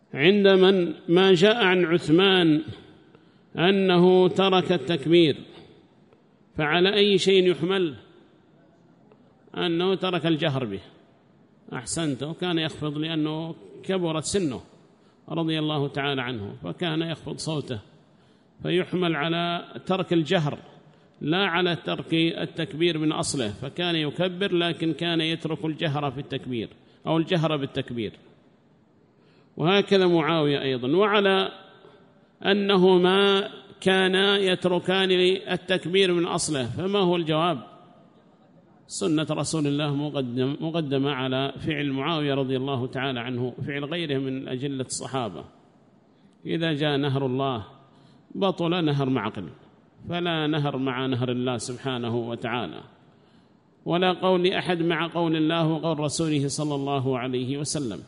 عند من ما جاء عن عثمان أنه ترك التكبير، فعلى أي شيء يحمل؟ أنه ترك الجهر به. أحسنت، وكان يخفض لأنه كبرت سنه رضي الله تعالى عنه، فكان يخفض صوته، فيحمل على ترك الجهر لا على ترك التكبير من أصله، فكان يكبر لكن كان يترك الجهر في التكبير أو الجهر بالتكبير. وهكذا معاوية أيضا. وعلى أنه ما كان يتركان التكبير من أصله، فما هو الجواب؟ سنة رسول الله مقدمة على فعل معاوية رضي الله تعالى عنه، فعل غيره من أجلة الصحابة. إذا جاء نهر الله بطل نهر معقل، فلا نهر مع نهر الله سبحانه وتعالى، ولا قول أحد مع قول الله وقول رسوله صلى الله عليه وسلم،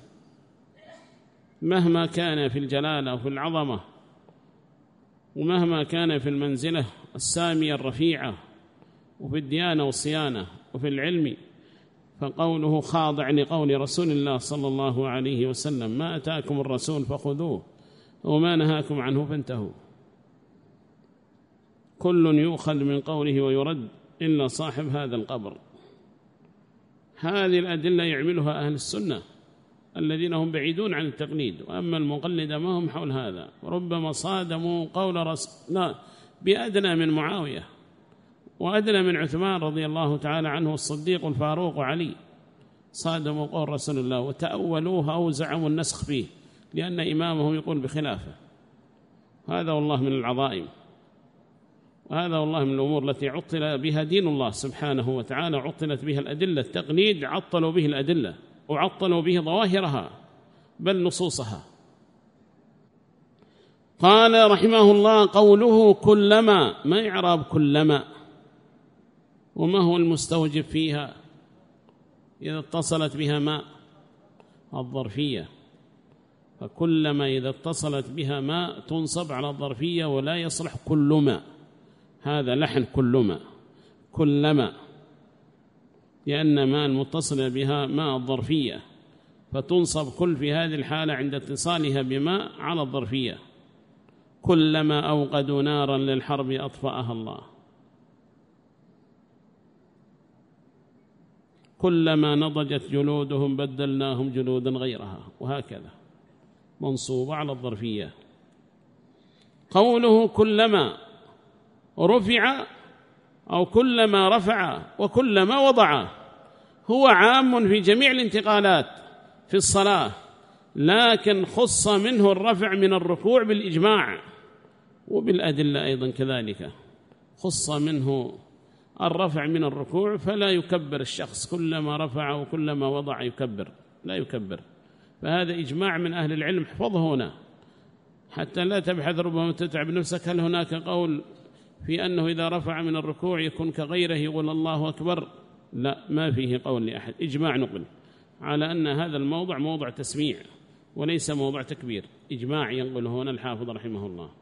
مهما كان في الجلالة وفي العظمة، ومهما كان في المنزلة السامية الرفيعة، وفي الديانة والصيانة، وفي العلم، فقوله خاضع لقول رسول الله صلى الله عليه وسلم: ما أتاكم الرسول فخذوه وما نهاكم عنه فانتهوا. كل يؤخذ من قوله ويرد إلا صاحب هذا القبر. هذه الأدلة يعملها أهل السنة الذين هم بعيدون عن التقليد، وأما المقلد ما هم حول هذا، وربما صادموا قول رسول بأدنى من معاوية وأدنى من عثمان رضي الله تعالى عنه الصديق الفاروق وعلي، صادموا قول رسول الله وتأولوها أو زعموا النسخ فيه لأن إمامهم يقول بخلافه. هذا والله من العظائم، وهذا والله من الأمور التي عطل بها دين الله سبحانه وتعالى، عطلت بها الأدلة. التقليد عطلوا به الأدلة وعطلوا به ظواهرها بل نصوصها. قال رحمه الله: قوله كلما، ما إعراب كلما؟ وما هو المستوجب فيها إذا اتصلت بها ما؟ الظرفية. فكلما إذا اتصلت بها ما تنصب على الظرفية، ولا يصلح كلما، هذا لحن كلما، كلما، لأن ما المتصل بها ما الظرفية، فتنصب كل في هذه الحالة عند اتصالها بما على الظرفية. كلما أوقدوا نارا للحرب أطفأها الله، كلما نضجت جلودهم بدلناهم جلودا غيرها، وهكذا منصوب على الظرفية. قوله كلما رفع أو كلما رفع وكلما وضع هو عام في جميع الانتقالات في الصلاة، لكن خص منه الرفع من الركوع بالإجماع، وبالأدلة أيضا كذلك خص منه الرفع من الركوع، فلا يكبر الشخص كلما رفع وكلما وضع يكبر، لا يكبر. فهذا إجماع من أهل العلم، احفظه هنا حتى لا تبحث ربما تتعب نفسك. هل هناك قول في أنه إذا رفع من الركوع يكون كغيره يقول الله أكبر؟ لا، ما فيه قول لأحد، إجماع نقل على أن هذا الموضع موضع تسميع وليس موضع تكبير، إجماع ينقل هنا الحافظ رحمه الله.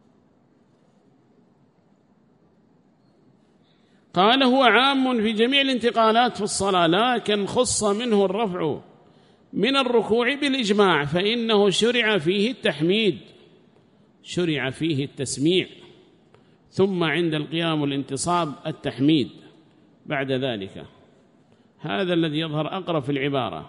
قال: هو عام في جميع الانتقالات في الصلاة، لكن خص منه الرفع من الركوع بالإجماع، فإنه شرع فيه التحميد، شرع فيه التسميع، ثم عند القيام والانتصاب التحميد بعد ذلك. هذا الذي يظهر أقرب في العبارة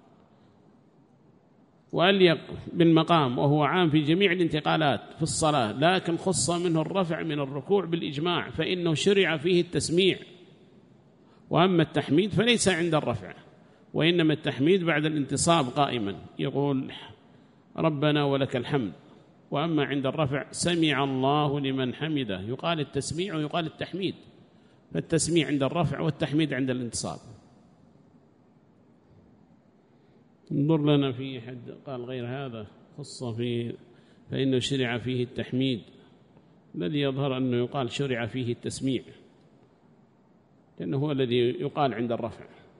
وأليق بالمقام، وهو عام في جميع الانتقالات في الصلاة، لكن خص منه الرفع من الركوع بالإجماع، فإنه شرع فيه التسميع. وأما التحميد فليس عند الرفع، وإنما التحميد بعد الانتصاب قائما يقول ربنا ولك الحمد. وأما عند الرفع سمع الله لمن حمده، يقال التسميع ويقال التحميد، فالتسميع عند الرفع والتحميد عند الانتصاب. انظر لنا في حد قال غير هذا خص فيه فإنه شرع فيه التحميد، الذي يظهر أنه يقال شرع فيه التسميع، لأنه هو الذي يقال عند الرفع.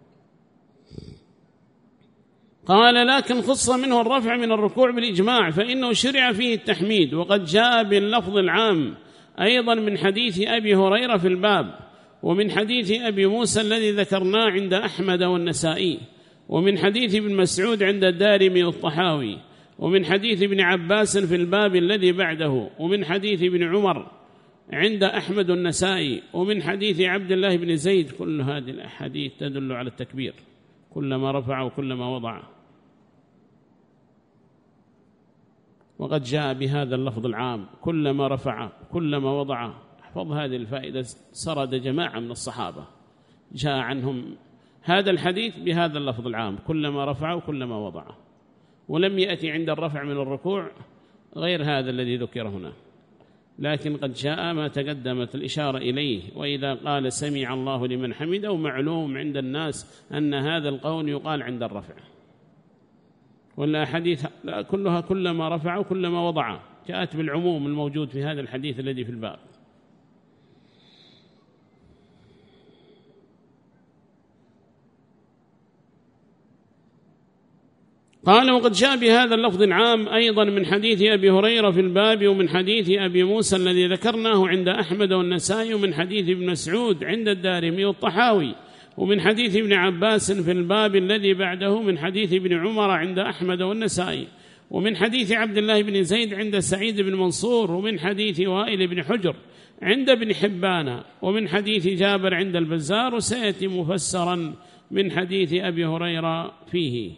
قال: لكن خص منه الرفع من الركوع بالإجماع، فإنه شرع فيه التحميد. وقد جاء باللفظ العام أيضا من حديث أبي هريرة في الباب، ومن حديث أبي موسى الذي ذكرناه عند أحمد والنسائي، ومن حديث ابن مسعود عند الدارمي والطحاوي، ومن حديث ابن عباس في الباب الذي بعده، ومن حديث ابن عمر عند أحمد النسائي، ومن حديث عبد الله بن زيد. كل هذه الأحاديث تدل على التكبير كلما رفع وكلما وضع. وقد جاء بهذا اللفظ العام كلما رفع كلما وضع. احفظ هذه الفائدة، سرد جماعة من الصحابة جاء عنهم هذا الحديث بهذا اللفظ العام كلما رفع وكلما وضع، ولم يأتي عند الرفع من الركوع غير هذا الذي ذكر هنا، لكن قد جاء ما تقدمت الإشارة إليه. وإذا قال سمع الله لمن حمده، ومعلوم عند الناس أن هذا القول يقال عند الرفع، والأحاديث كلها كلما رفع وكلما وضع جاءت بالعموم الموجود في هذا الحديث الذي في الباب. قال وقد جاء بهذا اللفظ العام أيضا من حديث أبي هريرة في الباب، ومن حديث أبي موسى الذي ذكرناه عند أحمد والنسائي، ومن حديث ابن مسعود عند الدارمي والطحاوي، ومن حديث ابن عباس في الباب الذي بعده، من حديث ابن عمر عند أحمد والنسائي، ومن حديث عبد الله بن زيد عند سعيد بن منصور، ومن حديث وائل بن حجر عند ابن حبان، ومن حديث جابر عند البزار، وسيأتي مفسرا من حديث أبي هريرة فيه.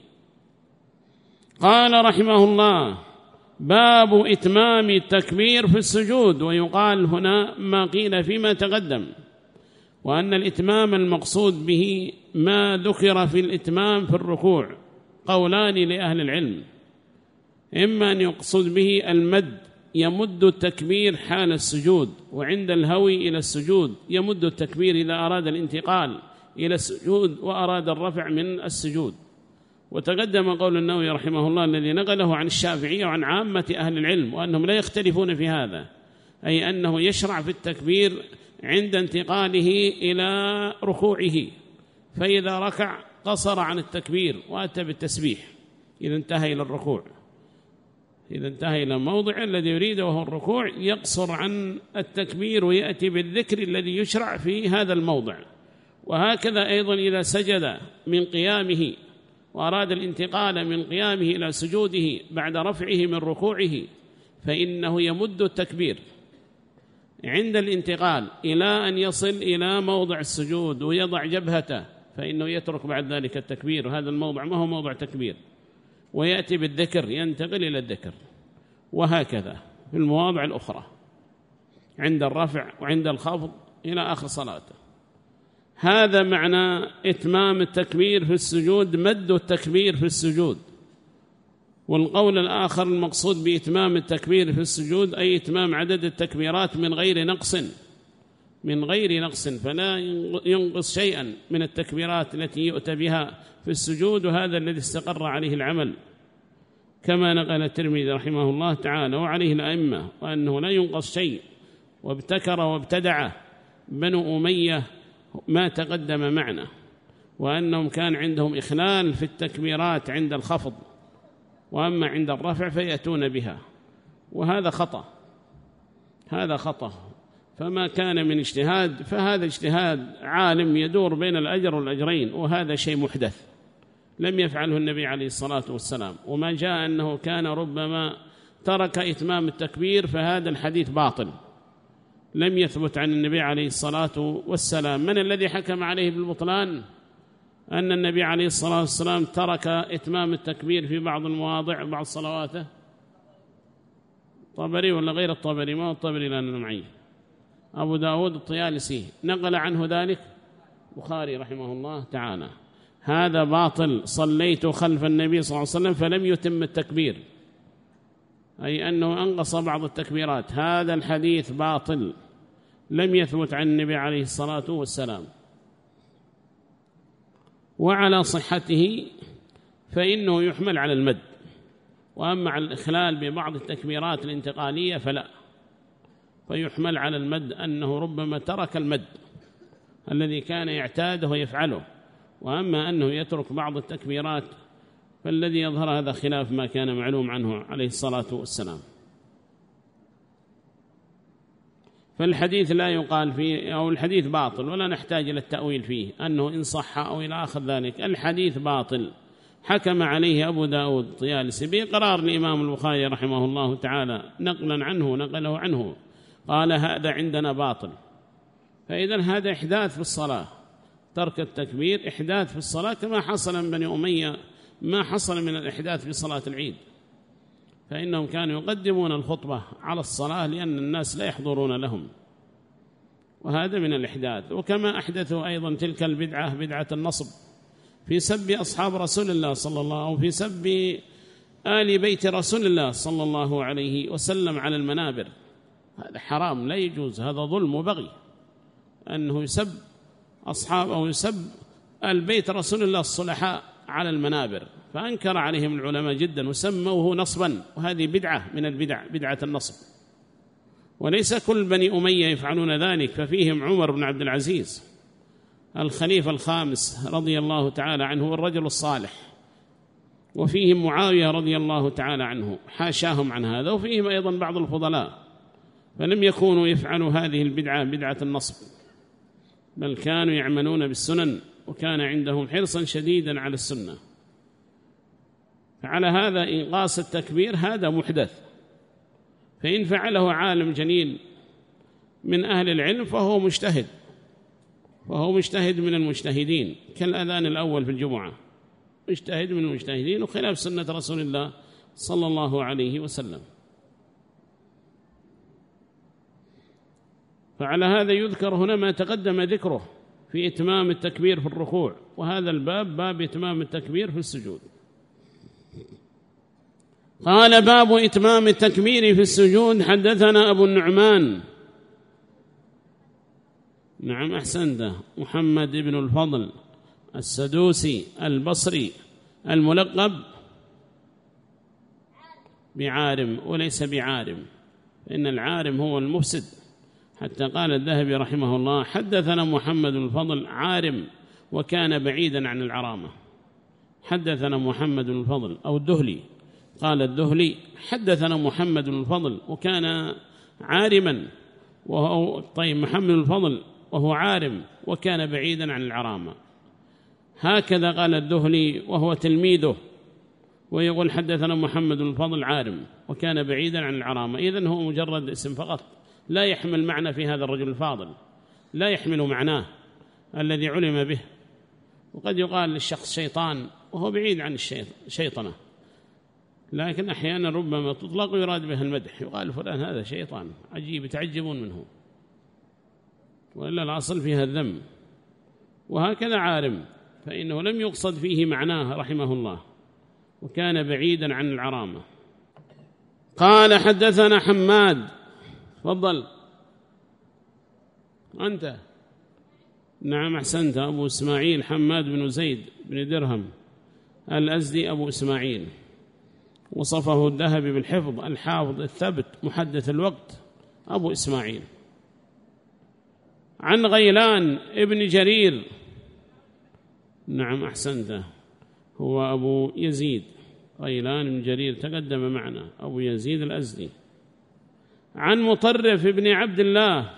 قال رحمه الله باب إتمام التكبير في السجود. ويقال هنا ما قيل فيما تقدم، وأن الإتمام المقصود به ما ذكر في الإتمام في الركوع. قولان لأهل العلم، إما أن يقصد به المد يمد التكبير حال السجود، وعند الهوي إلى السجود يمد التكبير إذا أراد الانتقال إلى السجود وأراد الرفع من السجود. وتقدم قول النووي رحمه الله الذي نقله عن الشافعية وعن عامة أهل العلم، وأنهم لا يختلفون في هذا، أي أنه يشرع في التكبير عند انتقاله إلى ركوعه، فإذا ركع قصر عن التكبير وأتى بالتسبيح إذا انتهى إلى الركوع. إذا انتهى إلى موضع الذي يريده وهو الركوع يقصر عن التكبير ويأتي بالذكر الذي يشرع في هذا الموضع. وهكذا أيضا إذا سجد من قيامه وأراد الانتقال من قيامه إلى سجوده بعد رفعه من ركوعه، فإنه يمد التكبير عند الانتقال إلى أن يصل إلى موضع السجود ويضع جبهته، فإنه يترك بعد ذلك التكبير، وهذا الموضع ما هو موضع تكبير، ويأتي بالذكر ينتقل إلى الذكر. وهكذا في المواضع الأخرى عند الرفع وعند الخفض إلى آخر صلاته. هذا معنى إتمام التكبير في السجود، مد التكبير في السجود. والقول الآخر المقصود بإتمام التكبير في السجود أي إتمام عدد التكبيرات من غير نقص، فلا ينقص شيئا من التكبيرات التي يؤتى بها في السجود، وهذا الذي استقر عليه العمل كما نقل الترمذي رحمه الله تعالى وعليه الأئمة، وأنه لا ينقص شيء. وابتكر وابتدع بنو أمية ما تقدم معنا، وأنهم كان عندهم إخلال في التكبيرات عند الخفض، وأما عند الرفع فيأتون بها، وهذا خطأ. فما كان من اجتهاد فهذا اجتهاد عالم يدور بين الأجر والأجرين، وهذا شيء محدث لم يفعله النبي عليه الصلاة والسلام. وما جاء أنه كان ربما ترك إتمام التكبير فهذا الحديث باطل، لم يثبت عن النبي عليه الصلاة والسلام. من الذي حكم عليه بالبطلان؟ أن النبي عليه الصلاة والسلام ترك إتمام التكبير في بعض المواضع بعض صلواته. طبري ولا غير الطبري؟ ما هو الطبري لأننا معي، أبو داود الطيالسي نقل عنه ذلك بخاري رحمه الله تعالى. هذا باطل. صليت خلف النبي صلى الله عليه وسلم فلم يتم التكبير، أي أنه أنقص بعض التكبيرات. هذا الحديث باطل لم يثبت عن النبي عليه الصلاة والسلام. وعلى صحته فإنه يحمل على المد، وأما على الإخلال ببعض التكبيرات الانتقالية فلا، فيحمل على المد أنه ربما ترك المد الذي كان يعتاده ويفعله، وأما أنه يترك بعض التكبيرات فالذي يظهر هذا خلاف ما كان معلوم عنه عليه الصلاة والسلام. فالحديث لا يقال فيه، أو الحديث باطل ولا نحتاج إلى التأويل فيه أنه إن صح أو إلى آخر ذلك. الحديث باطل حكم عليه أبو داود الطيالسي بإقرار الإمام البخاري رحمه الله تعالى نقله عنه قال هذا عندنا باطل. فإذا هذا إحداث في الصلاة، ترك التكبير إحداث في الصلاة، كما حصل من بني أمية ما حصل من الإحداث في صلاة العيد، فإنهم كانوا يقدمون الخطبة على الصلاة لأن الناس لا يحضرون لهم، وهذا من الإحداث. وكما أحدثوا أيضا تلك البدعة، بدعة النصب في سب أصحاب رسول الله صلى الله عليه وسلم، وفي سب آل بيت رسول الله صلى الله عليه وسلم على المنابر. هذا حرام لا يجوز، هذا ظلم وبغي أنه يسب أصحاب أو يسب البيت رسول الله الصلحاء على المنابر، فأنكر عليهم العلماء جدا وسموه نصبا، وهذه بدعة من البدع، بدعة النصب. وليس كل بني أمية يفعلون ذلك، ففيهم عمر بن عبد العزيز الخليفة الخامس رضي الله تعالى عنه والرجل الصالح، وفيهم معاوية رضي الله تعالى عنه حاشاهم عن هذا، وفيهم أيضا بعض الفضلاء، فلم يكونوا يفعلوا هذه البدعة، بدعة النصب، بل كانوا يعملون بالسنن، وكان عندهم حرصا شديدا على السنة. فعلى هذا إنقاص التكبير هذا محدث، فإن فعله عالم جليل من أهل العلم فهو مجتهد، وهو مجتهد من المجتهدين، كالأذان الأول في الجمعة مجتهد من المجتهدين، وخلاف سنة رسول الله صلى الله عليه وسلم. فعلى هذا يذكر هنا ما تقدم ذكره في إتمام التكبير في الركوع، وهذا الباب باب إتمام التكبير في السجود. قال باب إتمام التكبير في السجود. حدثنا أبو النعمان، نعم أحسنت، محمد بن الفضل السدوسي البصري الملقب بعارم وليس بعارم، فإن العارم هو المفسد، حتى قال الذهبي رحمه الله حدثنا محمد بن الفضل عارم وكان بعيدا عن العرامة. حدثنا محمد بن الفضل أو الدهلي، قال الدهلي حدثنا محمد بن الفضل وكان عارما، وهو طيب محمد بن الفضل وهو عارم وكان بعيدا عن العرامة، هكذا قال الدهلي وهو تلميذه، ويقول حدثنا محمد بن الفضل عارم وكان بعيدا عن العرامة. إذن هو مجرد اسم فقط، لا يحمل معنى في هذا الرجل الفاضل، لا يحمل معناه الذي علم به. وقد يقال للشخص شيطان وهو بعيد عن الشيطنة، لكن أحيانا ربما تطلق ويراد بها المدح، يقال فلان هذا شيطان عجيب يتعجبون منه، وإلا الأصل فيها الذم. وهكذا عارم، فإنه لم يقصد فيه معناه رحمه الله، وكان بعيدا عن العرامة. قال حدثنا حماد، تفضل أنت. نعم أحسنت، أبو إسماعيل حماد بن زيد بن درهم الأزدي أبو إسماعيل، وصفه الذهبي بالحفظ، الحافظ الثبت محدث الوقت، أبو إسماعيل. عن غيلان ابن جرير، نعم أحسنت، هو أبو يزيد، غيلان بن جرير تقدم معنا، أبو يزيد الأزدي. عن مطرف ابن عبد الله،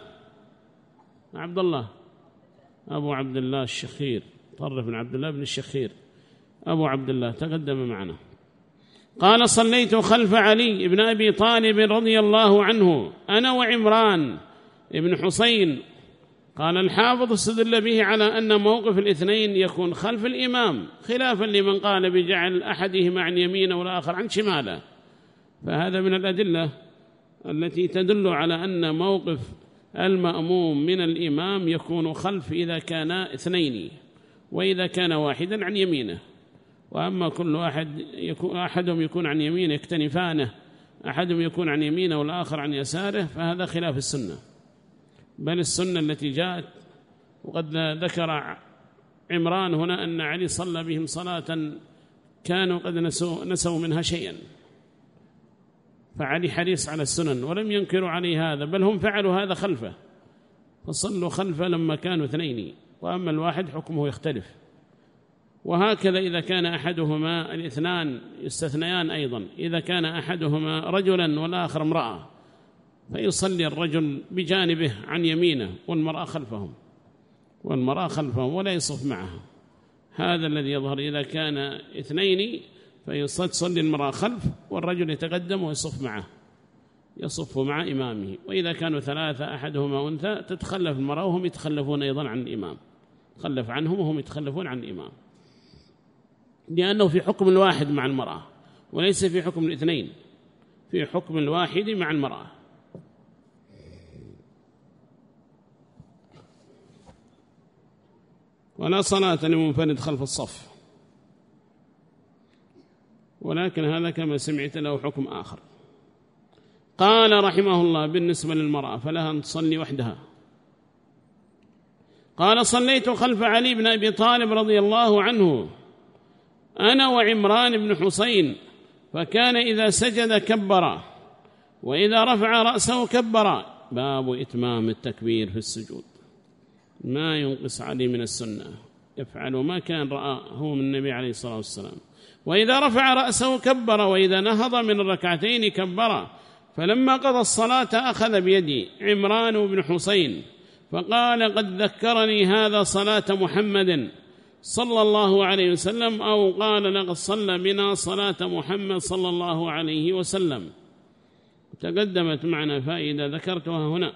أبو عبد الله الشخير، مطرف بن عبد الله بن الشخير أبو عبد الله تقدم معنا. قال صليت خلف علي بن أبي طالب رضي الله عنه أنا وعمران ابن حسين. قال الحافظ استدل به على أن موقف الاثنين يكون خلف الإمام، خلافا لمن قال بجعل أحدهما عن يمينه والآخر عن شماله، فهذا من الأدلة التي تدل على أن موقف المأموم من الإمام يكون خلف إذا كان اثنين، وإذا كان واحدا عن يمينه. وأما كل أحدهم يكون عن يمينه يكتنفانه، أحدهم يكون عن يمينه والآخر عن يساره، فهذا خلاف السنة. بل السنة التي جاءت، وقد ذكر عمران هنا أن علي صلى بهم صلاة كانوا قد نسوا منها شيئا، فعلي حريص على السنن ولم ينكروا عليه هذا، بل هم فعلوا هذا خلفه، فصلوا خلفه لما كانوا اثنين، وأما الواحد حكمه يختلف. وهكذا إذا كان أحدهما، الاثنان يستثنيان أيضا، إذا كان أحدهما رجلا والآخر امرأة، فيصلي الرجل بجانبه عن يمينه والمرأة خلفهم ولا يصف معها. هذا الذي يظهر. إذا كان اثنين فيصلي المرأة خلف والرجل يتقدم ويصف معه، يصف مع إمامه. وإذا كانوا ثلاثة أحدهما أنثى تتخلف المرأة وهم يتخلفون أيضا عن الإمام، تخلف عنهم وهم يتخلفون عن الإمام، لأنه في حكم الواحد مع المرأة وليس في حكم الاثنين، في حكم الواحد مع المرأة. ولا صلاة لمنفرد خلف الصف، ولكن هذا كما سمعت له حكم آخر. قال رحمه الله بالنسبة للمرأة فلها أن تصلي وحدها. قال صليت خلف علي بن أبي طالب رضي الله عنه أنا وعمران بن حسين، فكان إذا سجد كبر وإذا رفع رأسه كبر. باب إتمام التكبير في السجود، ما ينقص عليه من السنة، يفعل ما كان رآه من النبي عليه الصلاة والسلام. وإذا رفع رأسه كبر وإذا نهض من الركعتين كبر. فلما قضى الصلاة أخذ بيدي عمران بن حسين فقال قد ذكرني هذا صلاة محمد صلى الله عليه وسلم، أو قال لقد صلى بنا صلاة محمد صلى الله عليه وسلم. تقدمت معنا فائدة ذكرتها هنا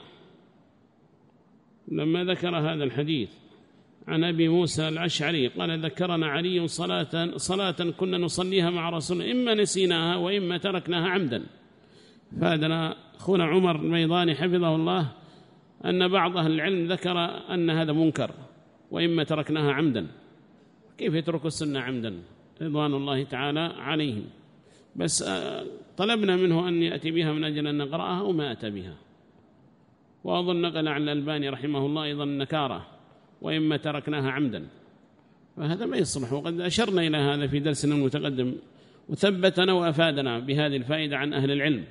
لما ذكر هذا الحديث عن أبي موسى الأشعري قال ذكرنا علي صلاة كنا نصليها مع رسول إما نسيناها وإما تركناها عمدا. فادنا أخونا عمر الميضاني حفظه الله أن بعض أهل العلم ذكر أن هذا منكر وإما تركناها عمدا. كيف يترك السنة عمدا رضوان الله تعالى عليهم؟ بس طلبنا منه أن يأتي بها من أجل أن نقرأها وما أتى بها. وأظن نقل عن الألباني رحمه الله أيضا النكارة وإما تركناها عمدا، فهذا ما يصلح. وقد أشرنا إلى هذا في درسنا المتقدم وثبتنا وأفادنا بهذه الفائدة عن أهل العلم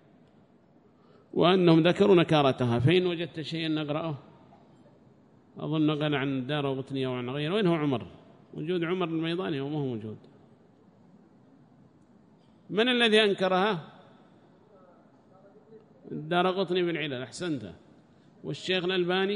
وأنهم ذكروا نكارتها. فإن وجدت شيئا نقرأه. أظن نقل عن الدارقطني أو عن غيره. وين هو عمر؟ وجود عمر الميضاني وما هو موجود. من الذي أنكرها؟ الدارقطني بالعلل. أحسنت. والشيخ الألباني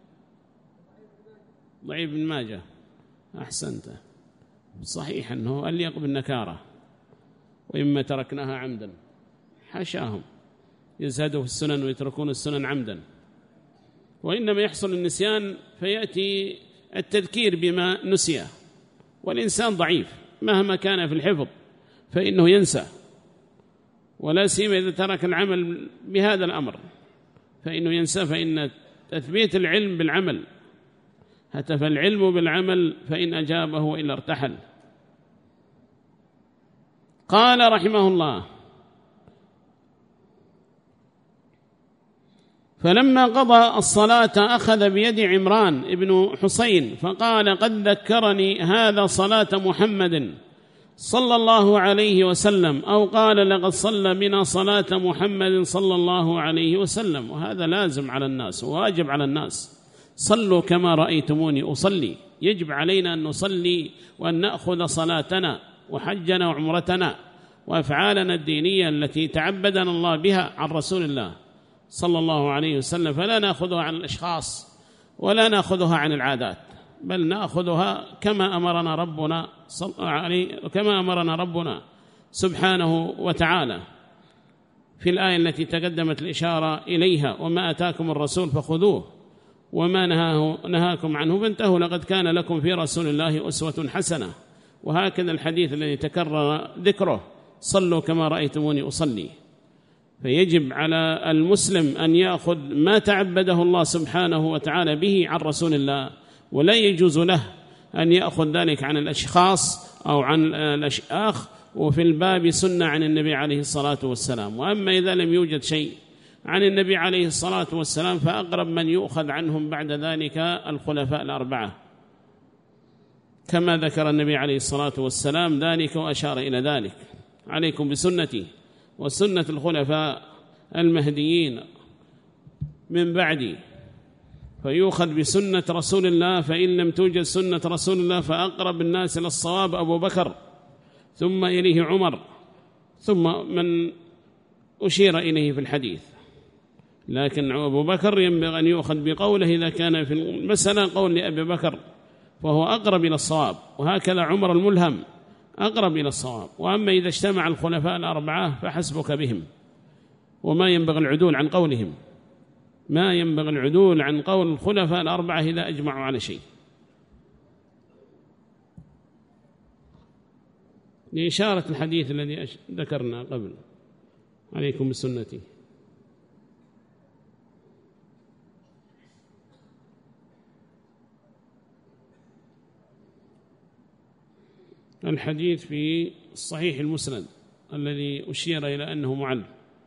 ضعيف بن ماجه. أحسنت. صحيح أنه أليق بالنكارة وإما تركناها عمدا. حاشاهم يزهدوا في السنن ويتركون السنن عمدا، وإنما يحصل النسيان فيأتي التذكير بما نسيه. والإنسان ضعيف مهما كان في الحفظ فإنه ينسى، ولا سيما إذا ترك العمل بهذا الأمر فإنه ينسى. فإن تثبيت العلم بالعمل، هتف العلم بالعمل فإن أجابه وإلا ارتحل. قال رحمه الله فلما قضى الصلاة أخذ بيد عمران بن حسين فقال قد ذكرني هذا صلاة محمد صلى الله عليه وسلم، أو قال لقد صلى بنا صلاة محمد صلى الله عليه وسلم. وهذا لازم على الناس وواجب على الناس. صلوا كما رأيتموني أصلي. يجب علينا أن نصلي وأن نأخذ صلاتنا وحجنا وعمرتنا وأفعالنا الدينية التي تعبدنا الله بها عن رسول الله صلى الله عليه وسلم. فلا نأخذها عن الأشخاص ولا نأخذها عن العادات، بل نأخذها كما أمرنا ربنا سبحانه وتعالى في الآية التي تقدمت الإشارة إليها: وما أتاكم الرسول فخذوه وما نهاكم عنه فانتهوا لقد كان لكم في رسول الله أسوة حسنة. وهكذا الحديث الذي تكرر ذكره: صلوا كما رأيتموني أصلي. فيجب على المسلم أن يأخذ ما تعبده الله سبحانه وتعالى به عن رسول الله، ولا يجوز له أن يأخذ ذلك عن الأشخاص أو عن الأشياخ. وفي الباب سنة عن النبي عليه الصلاة والسلام. وأما إذا لم يوجد شيء عن النبي عليه الصلاة والسلام فأقرب من يؤخذ عنهم بعد ذلك الخلفاء الأربعة، كما ذكر النبي عليه الصلاة والسلام ذلك وأشار إلى ذلك: عليكم بسنتي وسنة الخلفاء المهديين من بعدي. فيؤخذ بسنة رسول الله، فإن لم توجد سنة رسول الله فأقرب الناس إلى الصواب أبو بكر، ثم إليه عمر، ثم من أشير إليه في الحديث. لكن أبو بكر ينبغي أن يؤخذ بقوله إذا كان في المسألة قول لأبي بكر، فهو أقرب إلى الصواب، وهكذا عمر الملهم أقرب إلى الصواب. وأما إذا اجتمع الخلفاء الأربعة فحسبك بهم، وما ينبغي العدول عن قولهم، ما ينبغي العدول عن قول الخلفاء الأربعة إذا أجمعوا على شيء. لإشارة الحديث الذي ذكرنا قبل، عليكم بسنتي. الحديث في الصحيح المسند الذي أشير إلى أنه معل.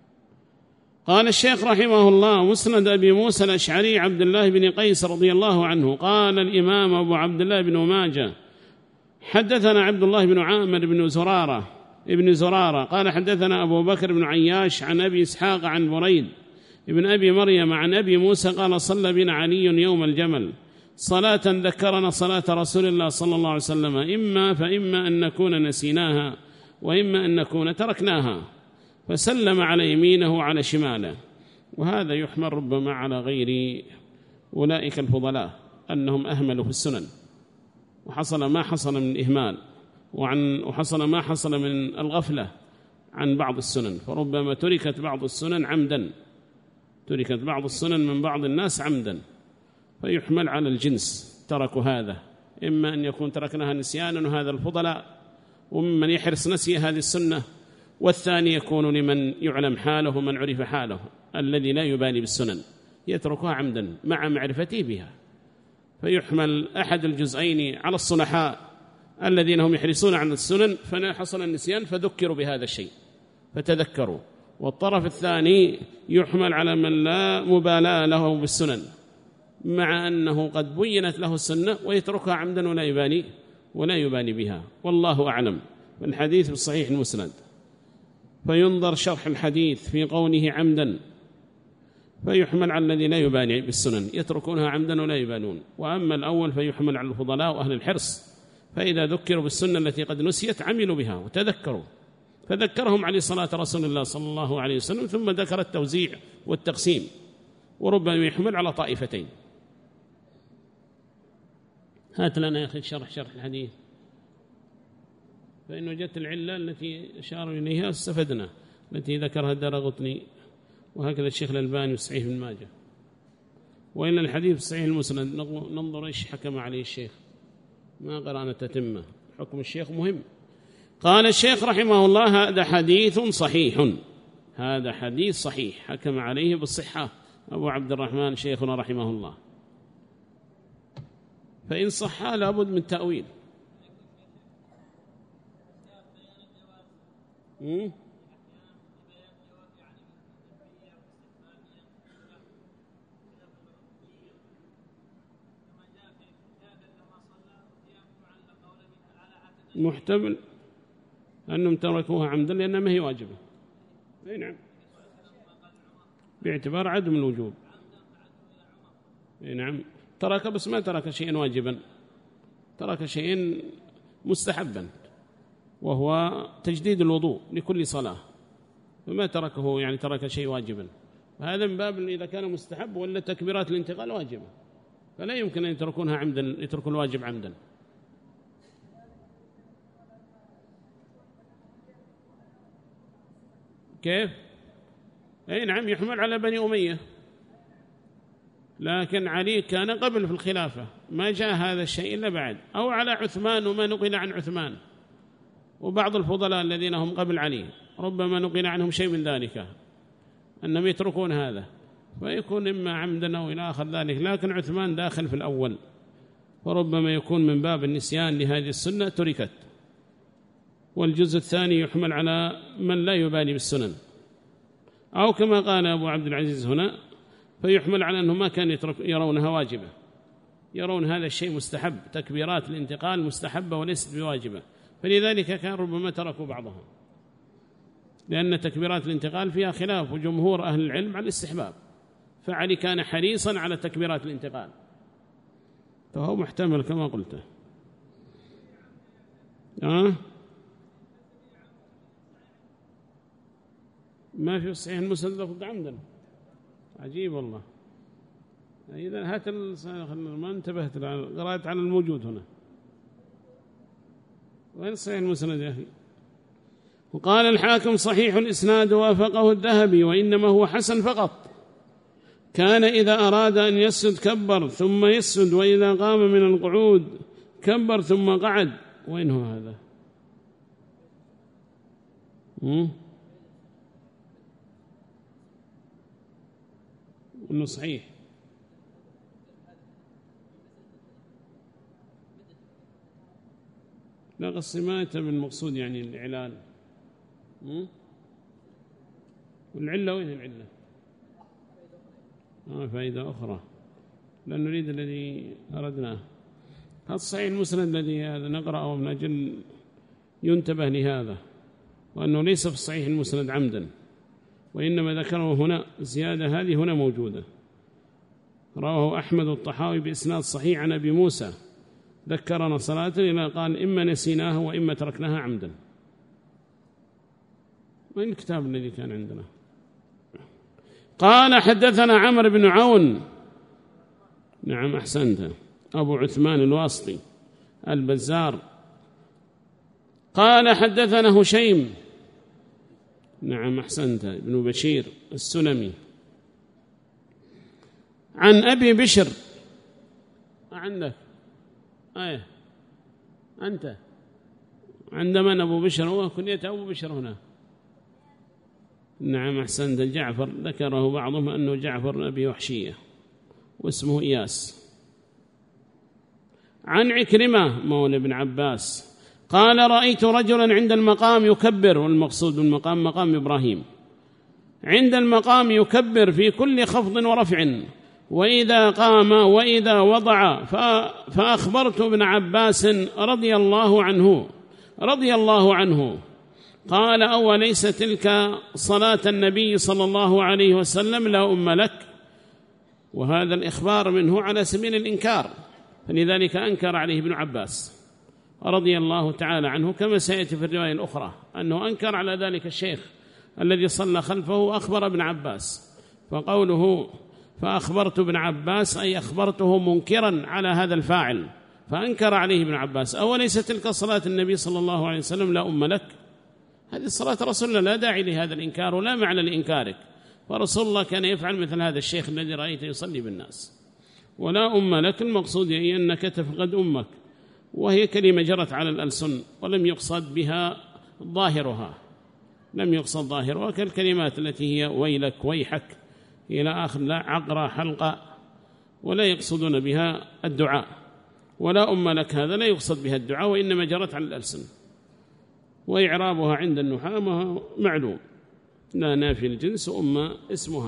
قال الشيخ رحمه الله: مسند أبي موسى الأشعري عبد الله بن قيس رضي الله عنه. قال الإمام أبو عبد الله بن ماجه: حدثنا عبد الله بن عامر بن زرارة قال حدثنا أبو بكر بن عياش عن أبي إسحاق عن بريد ابن أبي مريم عن أبي موسى قال: صلى بنا علي يوم الجمل صلاة ذكرنا صلاة رسول الله صلى الله عليه وسلم، فإما أن نكون نسيناها وإما أن نكون تركناها، فسلم على يمينه وعلى شماله. وهذا يحمل ربما على غير أولئك الفضلاء أنهم أهملوا في السنن، وحصل ما حصل من الإهمال، وحصل ما حصل من الغفلة عن بعض السنن، فربما تركت بعض السنن عمدا، تركت بعض السنن من بعض الناس عمدا، فيحمل على الجنس تركوا هذا، إما أن يكون تركناها نسيانا وهذا الفضلاء، وممن يحرص نسي هذه السنة، والثاني يكون لمن يعلم حاله ومن عرف حاله الذي لا يبالي بالسنن يتركها عمدا مع معرفته بها. فيحمل أحد الجزئين على الصلحاء الذين هم يحرصون عن السنن فحصل النسيان فذكروا بهذا الشيء فتذكروا، والطرف الثاني يحمل على من لا مبالاة له بالسنن مع أنه قد بينت له السنة ويتركها عمدا ولا يبالي بها، والله أعلم. والحديث بالصحيح المسند، فينظر شرح الحديث في قوله عمدا، فيحمل على الذي لا يبالي بالسنن يتركونها عمدا ولا يبالون. وأما الأول فيحمل على الفضلاء وأهل الحرص، فإذا ذكروا بالسنة التي قد نسيت عملوا بها وتذكروا، فذكرهم عليه صلاة رسول الله صلى الله عليه وسلم، ثم ذكر التوزيع والتقسيم، وربما يحمل على طائفتين. هات لنا يا أخي شرح الحديث، فإن وجدت العلة التي أشار إليها استفدنا، التي ذكرها الدارقطني، وهكذا الشيخ الألباني والصحيح بن ماجه. وإن الحديث الصحيح المسند ننظر إيش حكم عليه الشيخ، ما قرأنا تتمة، حكم الشيخ مهم. قال الشيخ رحمه الله: هذا حديث صحيح، هذا حديث صحيح حكم عليه بالصحة أبو عبد الرحمن شيخنا رحمه الله، فإن صح لابد من تأويل. محتمل أنهم تركوها عمدا لأنها ما هي واجبة، أي نعم، باعتبار عدم الوجوب، أي نعم، ترك بس ما ترك شيئا واجبا، ترك شيئا مستحبا وهو تجديد الوضوء لكل صلاة، فما تركه يعني ترك شيء واجبا، هذا من باب إذا كان مستحب، ولا تكبيرات الانتقال واجبة، فلا يمكن أن يتركونها عمدا، يتركوا الواجب عمدا. كيف؟ أي نعم، يحمل على بني أمية، لكن علي كان قبل في الخلافة، ما جاء هذا الشيء إلا بعد، أو على عثمان وما نقل عن عثمان، وبعض الفضلاء الذين هم قبل علي ربما نقل عنهم شيء من ذلك أنهم يتركون هذا، فيكون إما عمدا أو إلى آخر ذلك، لكن عثمان داخل في الأول، فربما يكون من باب النسيان لهذه السنة تركت. والجزء الثاني يحمل على من لا يبالي بالسنن، أو كما قال أبو عبد العزيز هنا، فيحمل على أنه ما كان يرونها واجبة، يرون هذا الشيء مستحب، تكبيرات الانتقال مستحبة وليست بواجبة، فلذلك كان ربما تركوا بعضها، لأن تكبيرات الانتقال فيها خلاف، وجمهور أهل العلم على الاستحباب، فعلي كان حريصا على تكبيرات الانتقال، فهو محتمل كما قلت. ما في صحيح المسند لفظ عمدا، عجيب والله، إذا هات ما انتبهت قرأت على الموجود هنا. وين صحيح المسند يا أخي؟ وقال الحاكم صحيح الإسناد وافقه الذهبي، وإنما هو حسن فقط. كان إذا أراد أن يسجد كبر ثم يسجد، وإذا قام من القعود كبر ثم قعد. وين هو هذا؟ إنه صحيح. لا قصي ما يتم المقصود يعني الإعلان. والعلة وين العلة؟ فائدة أخرى، لا نريد الذي أردناه. هذا الصحيح المسند الذي هذا نقرأه من أجل ينتبه لهذا، وأنه ليس في الصحيح المسند عمدا، وإنما ذكره هنا زيادة هذه هنا موجودة. رواه أحمد الطحاوي بإسناد صحيح عن أبي موسى ذكرنا صلاة إلى قال إما نسيناها وإما تركناها عمدا. وين الكتاب الذي كان عندنا؟ قال حدثنا عمرو بن عون، نعم أحسنت، أبو عثمان الواسطي البزار. قال حدثنا هشيم، نعم أحسنت، ابن بشير السلمي، عن أبي بشر. عندك أنت عند من أبو بشر؟ هو كنية أبو بشر هنا. نعم أحسنت، جعفر، ذكره بعضهم أنه جعفر أبي وحشية واسمه إياس. عن عكرمة مولى ابن عباس قال رأيت رجلا عند المقام يكبر، والمقصود بالمقام مقام إبراهيم، عند المقام يكبر في كل خفض ورفع، وإذا قام وإذا وضع، فأخبرت ابن عباس رضي الله عنه قال أوليس تلك صلاة النبي صلى الله عليه وسلم لا أم لك؟ وهذا الإخبار منه على سبيل الإنكار، فلذلك أنكر عليه ابن عباس رضي الله تعالى عنه، كما سيأتي في الرواية الأخرى أنه أنكر على ذلك الشيخ الذي صلى خلفه أخبر ابن عباس. فقوله فأخبرت ابن عباس أي أخبرته منكرا على هذا الفاعل، فأنكر عليه ابن عباس أوليس تلك صلاة النبي صلى الله عليه وسلم لا أم لك؟ هذه صلاة رسول الله، لا داعي لهذا الإنكار ولا معنى لإنكارك، فرسول الله كان يفعل مثل هذا الشيخ الذي رأيته يصلي بالناس. ولا أم لك المقصود هي أنك تفقد أمك، وهي كلمة جرت على الألسن ولم يقصد بها ظاهرها، لم يقصد ظاهرها كالكلمات التي هي ويلك ويحك إلى آخر، لا عقرة حلقة، ولا يقصدون بها الدعاء. ولا أم لك هذا لا يقصد بها الدعاء، وإنما جرت على الألسن، وإعرابها عند النحاة معلوم، لا نافي الجنس، وأم اسمها،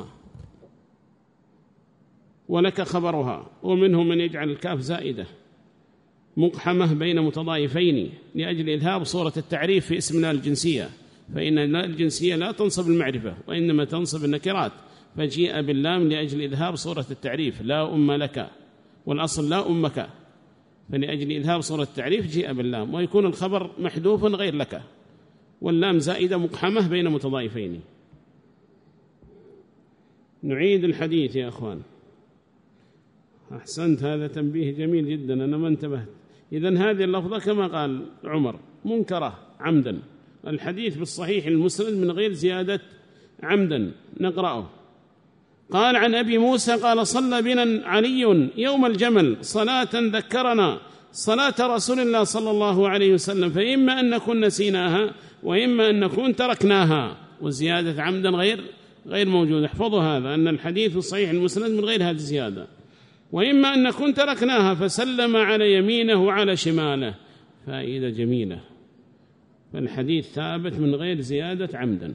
ولك خبرها. ومنهم من يجعل الكاف زائدة مقحمة بين متضايفين لأجل إذهاب صورة التعريف في اسمنا الجنسية، فإن الجنسية لا تنصب المعرفة وإنما تنصب النكرات، فجيء باللام لأجل إذهاب صورة التعريف، لا أم لك، والأصل لا أمك، فلأجل إذهاب صورة التعريف جيء باللام، ويكون الخبر محذوف غير لك، واللام زائدة مقحمة بين متضايفين. نعيد الحديث يا أخوان. أحسنت، هذا تنبيه جميل جدا، أنا ما انتبهت. إذن هذه اللفظة كما قال عمر منكرة عمدا، الحديث بالصحيح المسند من غير زيادة عمدا. نقرأه. قال عن أبي موسى قال صلى بنا علي يوم الجمل صلاة ذكرنا صلاة رسول الله صلى الله عليه وسلم، فإما أن نكون نسيناها وإما أن نكون تركناها، وزيادة عمدا غير موجود. احفظوا هذا، أن الحديث الصحيح المسند من غير هذه الزيادة. وإما أن نكون تركناها، فسلم على يمينه وعلى شماله. فائدة جميلة، فالحديث ثابت من غير زيادة عمدا.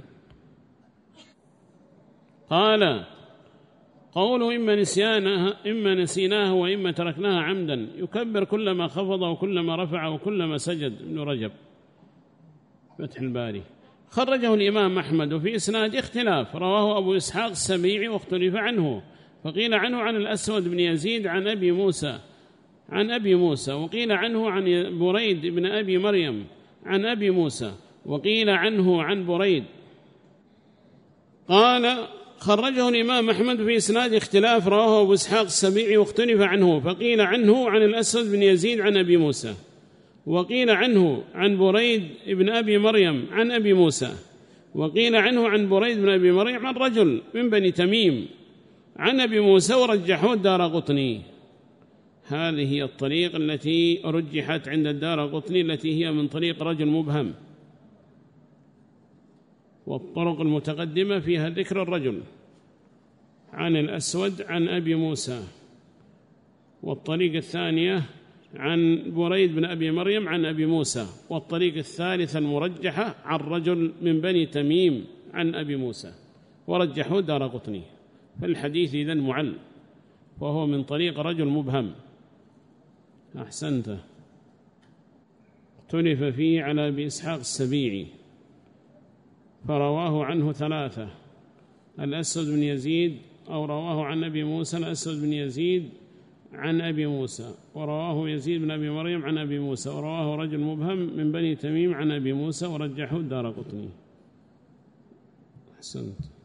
قال قوله إما نسيناها وإما تركناها عمدا، يكبر كلما خفض وكلما رفع وكلما سجد. ابن رجب فتح الباري. خرجه الإمام أحمد، وفي إسناد اختلاف، رواه أبو إسحاق السبيعي واختلف عنه، فقيل عنه عن الأسود بن يزيد عن أبي موسى، وقيل عنه عن بريد بن أبي مريم عن أبي موسى، وقيل عنه عن بريد. قال خرجه الإمام أحمد في إسناد اختلاف، رواه أبو إسحاق السبيعي واختلف عنه، فقيل عنه عن الأسود بن يزيد عن أبي موسى، وقيل عنه عن بريد بن أبي مريم عن أبي موسى، وقيل عنه عن بريد بن أبي مريم عن رجل من بني تميم عن أبي موسى، ورجحوه الدارقطني. هذه هي الطريق التي رجحت عند الدارقطني، التي هي من طريق رجل مبهم، والطرق المتقدمة فيها ذكر الرجل عن الأسود عن أبي موسى، والطريق الثانية عن بريد بن أبي مريم عن أبي موسى، والطريق الثالثة المرجحة عن رجل من بني تميم عن أبي موسى، ورجحه الدارقطني. فالحديث إذن معل، وهو من طريق رجل مبهم. أحسنت. اختلف فيه على أبي إسحاق السبيعي، فرواه عنه ثلاثة: الأسود بن يزيد، أو رواه عن أبي موسى الأسود بن يزيد عن أبي موسى، ورواه يزيد بن أبي مريم عن أبي موسى، ورواه رجل مبهم من بني تميم عن أبي موسى، ورجحه الدارقطني. أحسنت.